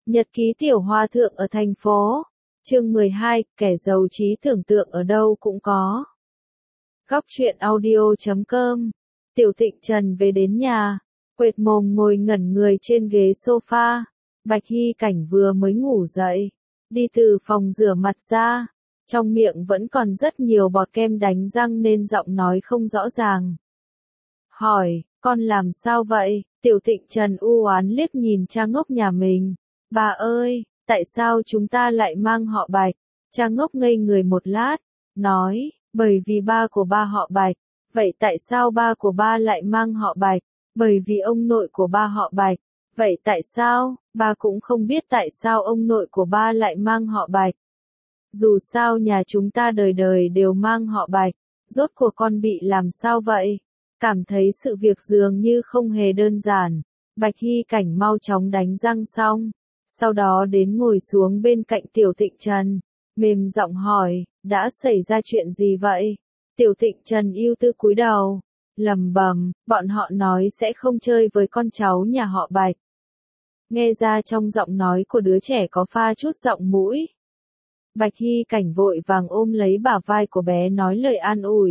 Nhật ký tiểu hòa thượng ở thành phố. Chương 12, kẻ giàu trí tưởng tượng ở đâu cũng có. Góc truyện audio.com. Tiểu Thịnh Trần về đến nhà, quệt mồm ngồi ngẩn người trên ghế sofa. Bạch Hy Cảnh vừa mới ngủ dậy, đi từ phòng rửa mặt ra, trong miệng vẫn còn rất nhiều bọt kem đánh răng nên giọng nói không rõ ràng. Hỏi, con làm sao vậy? Tiểu Thịnh Trần u oán liếc nhìn cha ngốc nhà mình. Bà ơi, tại sao chúng ta lại mang họ Bạch? Cha ngốc ngây người một lát, nói, bởi vì ba của ba họ Bạch. Vậy tại sao ba của ba lại mang họ Bạch? Bởi vì ông nội của ba họ Bạch. Vậy tại sao? Ba cũng không biết tại sao ông nội của ba lại mang họ Bạch. Dù sao nhà chúng ta đời đời đều mang họ Bạch. Rốt cuộc con bị làm sao vậy? Cảm thấy sự việc dường như không hề đơn giản. Bạch Hy Cảnh mau chóng đánh răng xong, sau đó đến ngồi xuống bên cạnh Tiểu Thịnh Trần, mềm giọng hỏi, đã xảy ra chuyện gì vậy? Tiểu Thịnh Trần ưu tư cúi đầu, lẩm bẩm, bọn họ nói sẽ không chơi với con cháu nhà họ Bạch. Nghe ra trong giọng nói của đứa trẻ có pha chút giọng mũi. Bạch Hy Cảnh vội vàng ôm lấy bả vai của bé nói lời an ủi.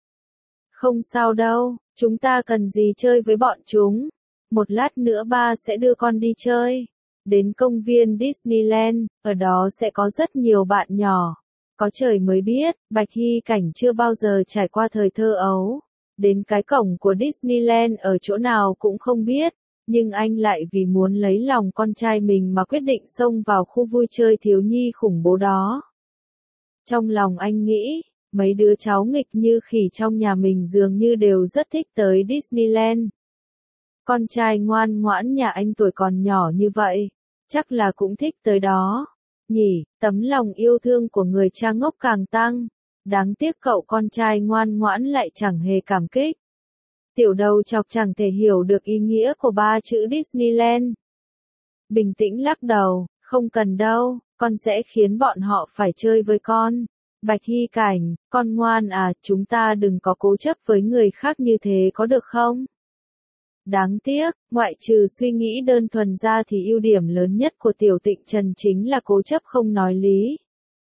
Không sao đâu, chúng ta cần gì chơi với bọn chúng. Một lát nữa ba sẽ đưa con đi chơi. Đến công viên Disneyland, ở đó sẽ có rất nhiều bạn nhỏ. Có trời mới biết, Bạch Hy Cảnh chưa bao giờ trải qua thời thơ ấu. Đến cái cổng của Disneyland ở chỗ nào cũng không biết, nhưng anh lại vì muốn lấy lòng con trai mình mà quyết định xông vào khu vui chơi thiếu nhi khủng bố đó. Trong lòng anh nghĩ, mấy đứa cháu nghịch như khỉ trong nhà mình dường như đều rất thích tới Disneyland. Con trai ngoan ngoãn nhà anh tuổi còn nhỏ như vậy, chắc là cũng thích tới đó. Nhỉ, tấm lòng yêu thương của người cha ngốc càng tăng. Đáng tiếc cậu con trai ngoan ngoãn lại chẳng hề cảm kích. Tiểu đầu chọc chẳng thể hiểu được ý nghĩa của ba chữ Disneyland. Bình tĩnh lắc đầu, không cần đâu, con sẽ khiến bọn họ phải chơi với con. Bạch Hy Cảnh, con ngoan à, chúng ta đừng có cố chấp với người khác như thế có được không? Đáng tiếc, ngoại trừ suy nghĩ đơn thuần ra thì ưu điểm lớn nhất của Tiểu Thịnh Trần chính là cố chấp không nói lý.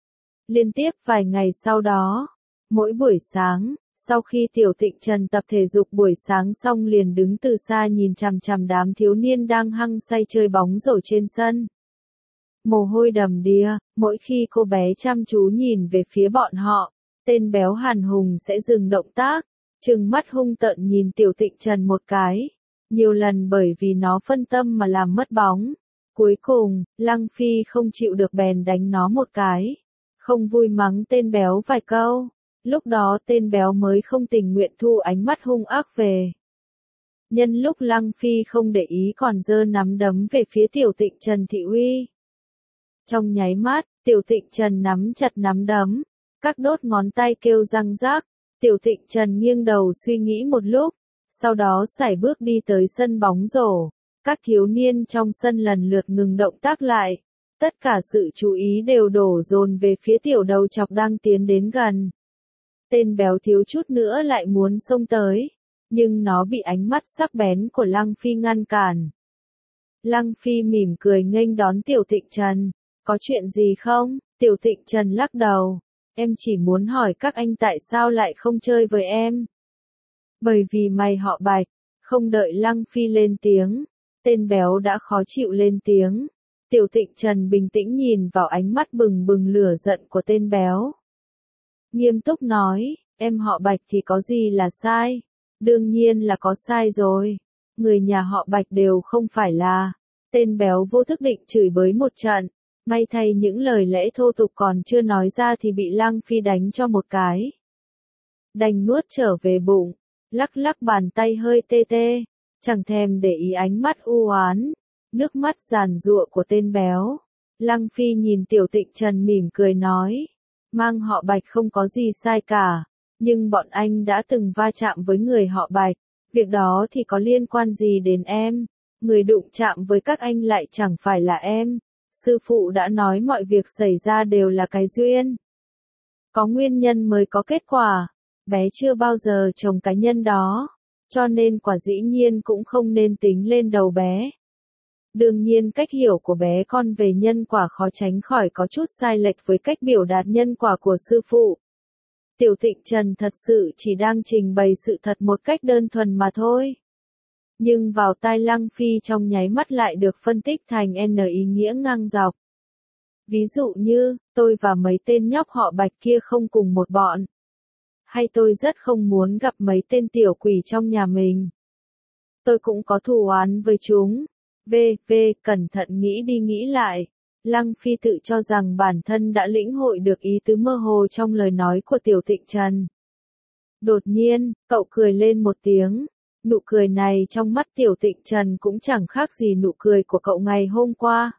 Liên tiếp vài ngày sau đó, mỗi buổi sáng, sau khi Tiểu Thịnh Trần tập thể dục buổi sáng xong liền đứng từ xa nhìn chằm chằm đám thiếu niên đang hăng say chơi bóng rổ trên sân. Mồ hôi đầm đìa, mỗi khi cô bé chăm chú nhìn về phía bọn họ, tên béo Hàn Hùng sẽ dừng động tác, trừng mắt hung tợn nhìn Tiểu Thịnh Trần một cái. Nhiều lần bởi vì nó phân tâm mà làm mất bóng. Cuối cùng, Lăng Phi không chịu được bèn đánh nó một cái. Không vui mắng tên béo vài câu. Lúc đó tên béo mới không tình nguyện thu ánh mắt hung ác về. Nhân lúc Lăng Phi không để ý còn giơ nắm đấm về phía Tiểu Thịnh Trần thị uy. Trong nháy mắt, Tiểu Thịnh Trần nắm chặt nắm đấm. Các đốt ngón tay kêu răng rác. Tiểu Thịnh Trần nghiêng đầu suy nghĩ một lúc. Sau đó sải bước đi tới sân bóng rổ. Các thiếu niên trong sân lần lượt ngừng động tác lại. Tất cả sự chú ý đều đổ dồn về phía tiểu đầu chọc đang tiến đến gần. Tên béo thiếu chút nữa lại muốn xông tới, nhưng nó bị ánh mắt sắc bén của Lăng Phi ngăn cản. Lăng Phi mỉm cười nghênh đón Tiểu Thịnh Trần. Có chuyện gì không? Tiểu Thịnh Trần lắc đầu. Em chỉ muốn hỏi các anh tại sao lại không chơi với em. Bởi vì mày họ Bạch. Không đợi Lăng Phi lên tiếng, tên béo đã khó chịu lên tiếng. Tiểu Thịnh Trần bình tĩnh nhìn vào ánh mắt bừng bừng lửa giận của tên béo. Nghiêm túc nói, em họ Bạch thì có gì là sai? Đương nhiên là có sai rồi. Người nhà họ Bạch đều không phải là. Tên béo vô thức định chửi bới một trận. May thay những lời lẽ thô tục còn chưa nói ra thì bị Lăng Phi đánh cho một cái. Đành nuốt trở về bụng. Lắc lắc bàn tay hơi tê tê, chẳng thèm để ý ánh mắt u oán, nước mắt giàn giụa của tên béo. Lăng Phi nhìn Tiểu Thịnh Trần mỉm cười nói, mang họ Bạch không có gì sai cả, nhưng bọn anh đã từng va chạm với người họ Bạch, việc đó thì có liên quan gì đến em, người đụng chạm với các anh lại chẳng phải là em, sư phụ đã nói mọi việc xảy ra đều là cái duyên. Có nguyên nhân mới có kết quả. Bé chưa bao giờ trồng cái nhân đó, cho nên quả dĩ nhiên cũng không nên tính lên đầu bé. Đương nhiên cách hiểu của bé con về nhân quả khó tránh khỏi có chút sai lệch với cách biểu đạt nhân quả của sư phụ. Tiểu Tịnh Trần thật sự chỉ đang trình bày sự thật một cách đơn thuần mà thôi. Nhưng vào tai Lăng Phi trong nháy mắt lại được phân tích thành N ý nghĩa ngang dọc. Ví dụ như, tôi và mấy tên nhóc họ Bạch kia không cùng một bọn. Hay tôi rất không muốn gặp mấy tên tiểu quỷ trong nhà mình. Tôi cũng có thù oán với chúng. Cẩn thận nghĩ đi nghĩ lại. Lăng Phi tự cho rằng bản thân đã lĩnh hội được ý tứ mơ hồ trong lời nói của Tiểu Tịnh Trần. Đột nhiên, cậu cười lên một tiếng. Nụ cười này trong mắt Tiểu Tịnh Trần cũng chẳng khác gì nụ cười của cậu ngày hôm qua.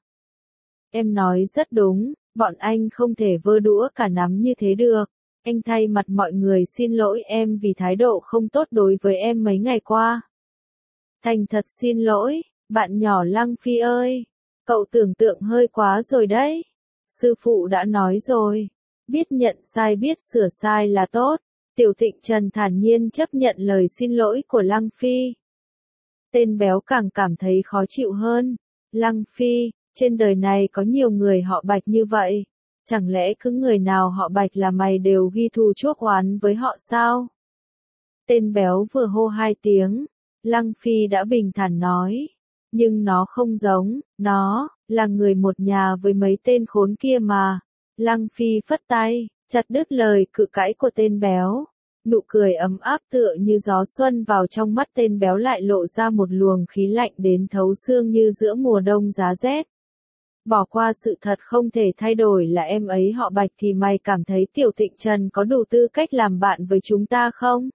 Em nói rất đúng, bọn anh không thể vơ đũa cả nắm như thế được. Anh thay mặt mọi người xin lỗi em vì thái độ không tốt đối với em mấy ngày qua. Thành thật xin lỗi, bạn nhỏ Lăng Phi ơi. Cậu tưởng tượng hơi quá rồi đấy. Sư phụ đã nói rồi. Biết nhận sai biết sửa sai là tốt. Tiểu Tịnh Trần thản nhiên chấp nhận lời xin lỗi của Lăng Phi. Tên béo càng cảm thấy khó chịu hơn. Lăng Phi, trên đời này có nhiều người họ Bạch như vậy. Chẳng lẽ cứ người nào họ Bạch là mày đều ghi thù chuốc oán với họ sao? Tên béo vừa hô 2 tiếng. Lăng Phi đã bình thản nói. Nhưng nó không giống, nó là người một nhà với mấy tên khốn kia mà. Lăng Phi phất tay, chặt đứt lời cự cãi của tên béo. Nụ cười ấm áp tựa như gió xuân vào trong mắt tên béo lại lộ ra một luồng khí lạnh đến thấu xương như giữa mùa đông giá rét. Bỏ qua sự thật không thể thay đổi là em ấy họ Bạch thì mày cảm thấy Tiểu Tịnh Trần có đủ tư cách làm bạn với chúng ta không?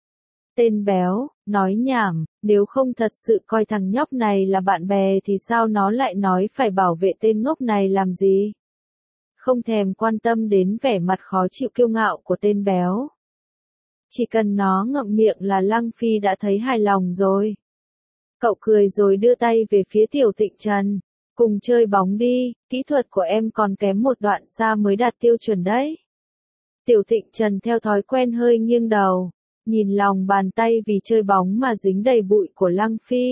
Tên béo, nói nhảm, nếu không thật sự coi thằng nhóc này là bạn bè thì sao nó lại nói phải bảo vệ tên ngốc này làm gì? Không thèm quan tâm đến vẻ mặt khó chịu kiêu ngạo của tên béo. Chỉ cần nó ngậm miệng là Lăng Phi đã thấy hài lòng rồi. Cậu cười rồi đưa tay về phía Tiểu Tịnh Trần. Cùng chơi bóng đi, kỹ thuật của em còn kém một đoạn xa mới đạt tiêu chuẩn đấy. Tiểu Tịnh Trần theo thói quen hơi nghiêng đầu. Nhìn lòng bàn tay vì chơi bóng mà dính đầy bụi của Lăng Phi.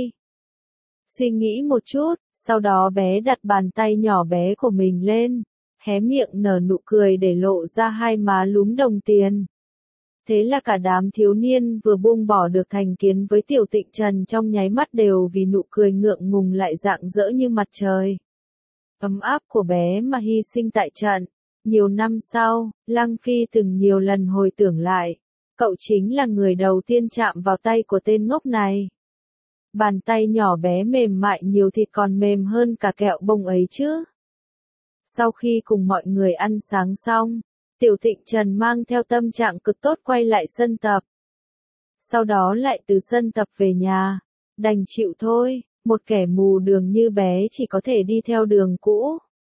Suy nghĩ một chút, sau đó bé đặt bàn tay nhỏ bé của mình lên, hé miệng nở nụ cười để lộ ra 2 má lúm đồng tiền. Thế là cả đám thiếu niên vừa buông bỏ được thành kiến với Tiểu Tịnh Trần trong nháy mắt đều vì nụ cười ngượng ngùng lại rạng rỡ như mặt trời. Ấm áp của bé mà hy sinh tại trận. Nhiều năm sau, Lăng Phi từng nhiều lần hồi tưởng lại. Cậu chính là người đầu tiên chạm vào tay của tên ngốc này. Bàn tay nhỏ bé mềm mại nhiều thịt còn mềm hơn cả kẹo bông ấy chứ. Sau khi cùng mọi người ăn sáng xong, Tiểu Tịnh Trần mang theo tâm trạng cực tốt quay lại sân tập. Sau đó lại từ sân tập về nhà. Đành chịu thôi, một kẻ mù đường như bé chỉ có thể đi theo đường cũ.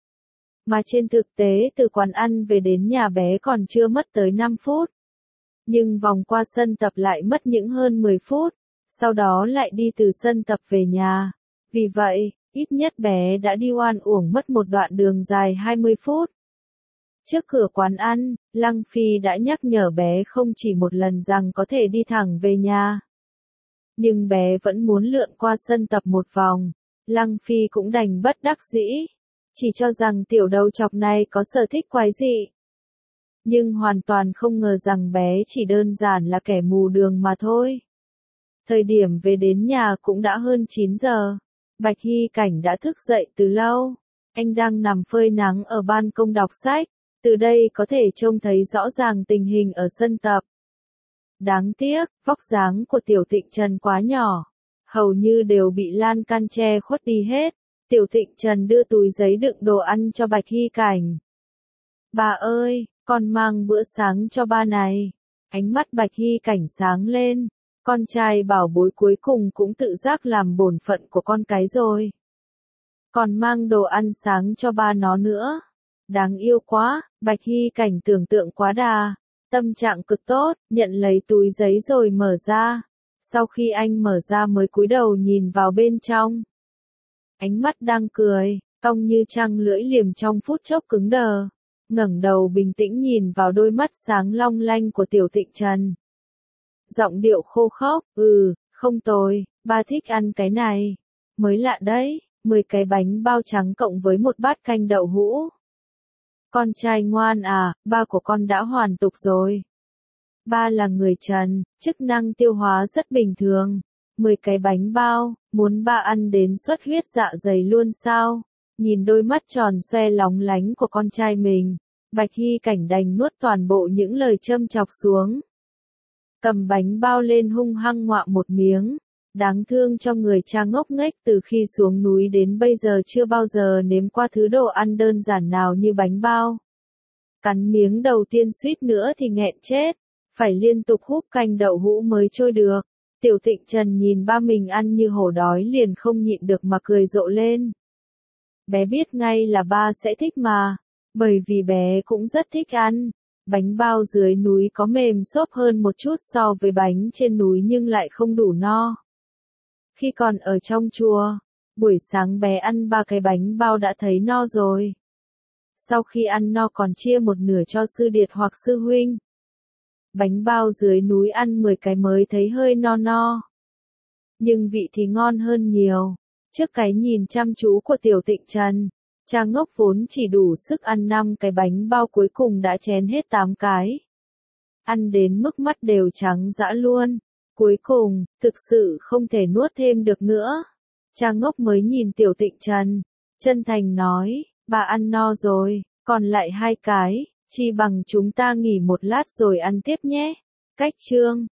Mà trên thực tế từ quán ăn về đến nhà bé còn chưa mất tới 5 phút. Nhưng vòng qua sân tập lại mất những hơn 10 phút, sau đó lại đi từ sân tập về nhà. Vì vậy, ít nhất bé đã đi oan uổng mất một đoạn đường dài 20 phút. Trước cửa quán ăn, Lăng Phi đã nhắc nhở bé không chỉ một lần rằng có thể đi thẳng về nhà. Nhưng bé vẫn muốn lượn qua sân tập một vòng. Lăng Phi cũng đành bất đắc dĩ. Chỉ cho rằng tiểu đầu chọc này có sở thích quái dị. Nhưng hoàn toàn không ngờ rằng bé chỉ đơn giản là kẻ mù đường mà thôi. Thời điểm về đến nhà cũng đã hơn 9 giờ. Bạch Hy Cảnh đã thức dậy từ lâu. Anh đang nằm phơi nắng ở ban công đọc sách. Từ đây có thể trông thấy rõ ràng tình hình ở sân tập. Đáng tiếc, vóc dáng của Tiểu Tịnh Trần quá nhỏ. Hầu như đều bị lan can che khuất đi hết. Tiểu Tịnh Trần đưa túi giấy đựng đồ ăn cho Bạch Hy Cảnh. Bà ơi, con mang bữa sáng cho ba này. Ánh mắt Bạch Hy Cảnh sáng lên. Con trai bảo bối cuối cùng cũng tự giác làm bổn phận của con cái rồi. Còn mang đồ ăn sáng cho ba nó nữa. Đáng yêu quá, Bạch Hy Cảnh tưởng tượng quá đà. Tâm trạng cực tốt, nhận lấy túi giấy rồi mở ra. Sau khi anh mở ra mới cúi đầu nhìn vào bên trong. Ánh mắt đang cười, cong như trăng lưỡi liềm trong phút chốc cứng đờ. Ngẩng đầu bình tĩnh nhìn vào đôi mắt sáng long lanh của Tiểu Tịnh Trần. Giọng điệu khô khốc, không tồi, ba thích ăn cái này. Mới lạ đấy, 10 cái bánh bao trắng cộng với một bát canh đậu hũ. Con trai ngoan à, ba của con đã hoàn tục rồi. Ba là người Trần, chức năng tiêu hóa rất bình thường. 10 cái bánh bao, muốn ba ăn đến xuất huyết dạ dày luôn sao? Nhìn đôi mắt tròn xoe lóng lánh của con trai mình, Bạch Hy Cảnh đành nuốt toàn bộ những lời châm chọc xuống. Cầm bánh bao lên hung hăng ngoạm một miếng. Đáng thương cho người cha ngốc nghếch từ khi xuống núi đến bây giờ chưa bao giờ nếm qua thứ đồ ăn đơn giản nào như bánh bao. Cắn miếng đầu tiên suýt nữa thì nghẹn chết, phải liên tục húp canh đậu hũ mới trôi được. Tiểu Tịnh Trần nhìn ba mình ăn như hổ đói liền không nhịn được mà cười rộ lên. Bé biết ngay là ba sẽ thích mà, bởi vì bé cũng rất thích ăn. Bánh bao dưới núi có mềm xốp hơn một chút so với bánh trên núi nhưng lại không đủ no. Khi còn ở trong chùa, buổi sáng bé ăn 3 cái bánh bao đã thấy no rồi. Sau khi ăn no còn chia một nửa cho sư điệt hoặc sư huynh. Bánh bao dưới núi ăn 10 cái mới thấy hơi no no. Nhưng vị thì ngon hơn nhiều. Trước cái nhìn chăm chú của Tiểu Tịnh Trần, cha ngốc vốn chỉ đủ sức ăn 5 cái bánh bao cuối cùng đã chén hết 8 cái. Ăn đến mức mắt đều trắng dã luôn. Cuối cùng, thực sự không thể nuốt thêm được nữa. Cha ngốc mới nhìn Tiểu Tịnh Trần, chân thành nói, bà ăn no rồi, còn lại 2 cái, chi bằng chúng ta nghỉ một lát rồi ăn tiếp nhé. Cách chương